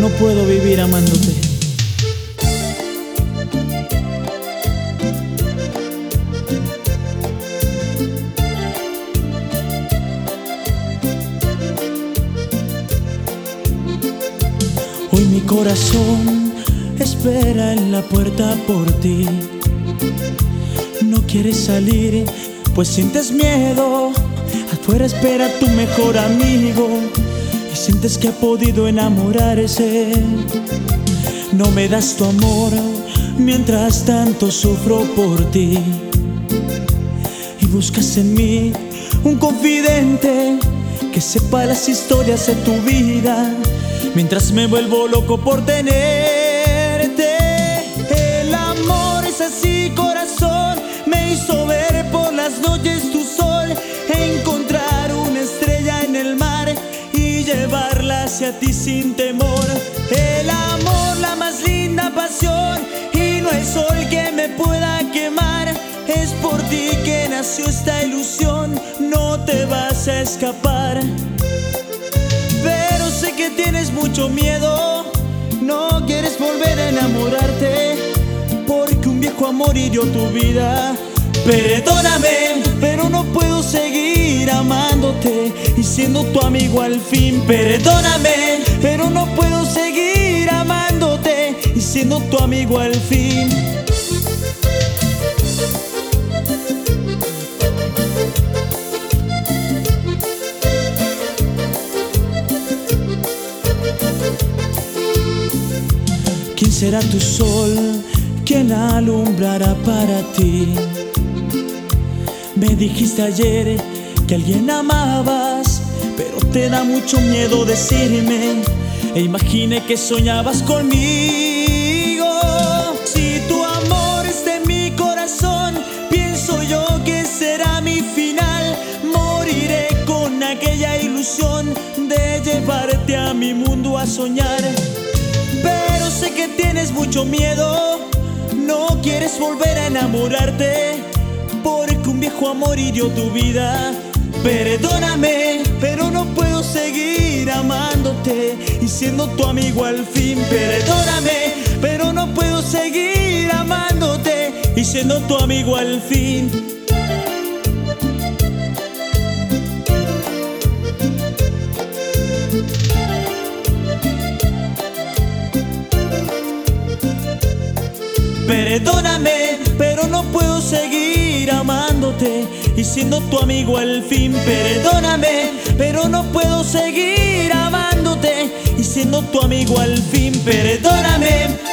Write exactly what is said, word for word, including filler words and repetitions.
no puedo vivir amándote. Hoy mi corazón espera en la puerta por ti. No quieres salir, pues sientes miedo. Afuera espera tu mejor amigo y sientes que ha podido enamorarse. No me das tu amor, mientras tanto sufro por ti. Y buscas en mí un confidente que sepa las historias de tu vida, mientras me vuelvo loco por tenerte. El amor es así, corazón, me hizo ver por las noches tu sol, encontrar una estrella en el mar y llevarla hacia ti sin temor. El amor, la más linda pasión, y no hay sol que me pueda quemar. Es por ti que nació esta ilusión, no te vas a escapar. Pero sé que tienes mucho miedo, no quieres volver a enamorarte, porque un viejo amor hirió tu vida. Perdóname, pero no puedo seguir amándote y siendo tu amigo al fin. Perdóname, pero no puedo seguir amándote y siendo tu amigo al fin. ¿Quién será tu sol? ¿Quién la alumbrará para ti? Me dijiste ayer que alguien amabas, pero te da mucho miedo decirme. E imaginé que soñabas conmigo. Si tu amor es de mi corazón, pienso yo que será mi final. Moriré con aquella ilusión de llevarte a mi mundo a soñar. Pero sé que tienes mucho miedo, no quieres volver a enamorarte, porque un viejo amor hirió tu vida. Perdóname, pero no puedo seguir amándote y siendo tu amigo al fin. Perdóname, pero no puedo seguir amándote y siendo tu amigo al fin. Perdóname, pero no puedo seguir amándote y siendo tu amigo al fin. Perdóname, pero no puedo seguir amándote y siendo tu amigo al fin. Perdóname.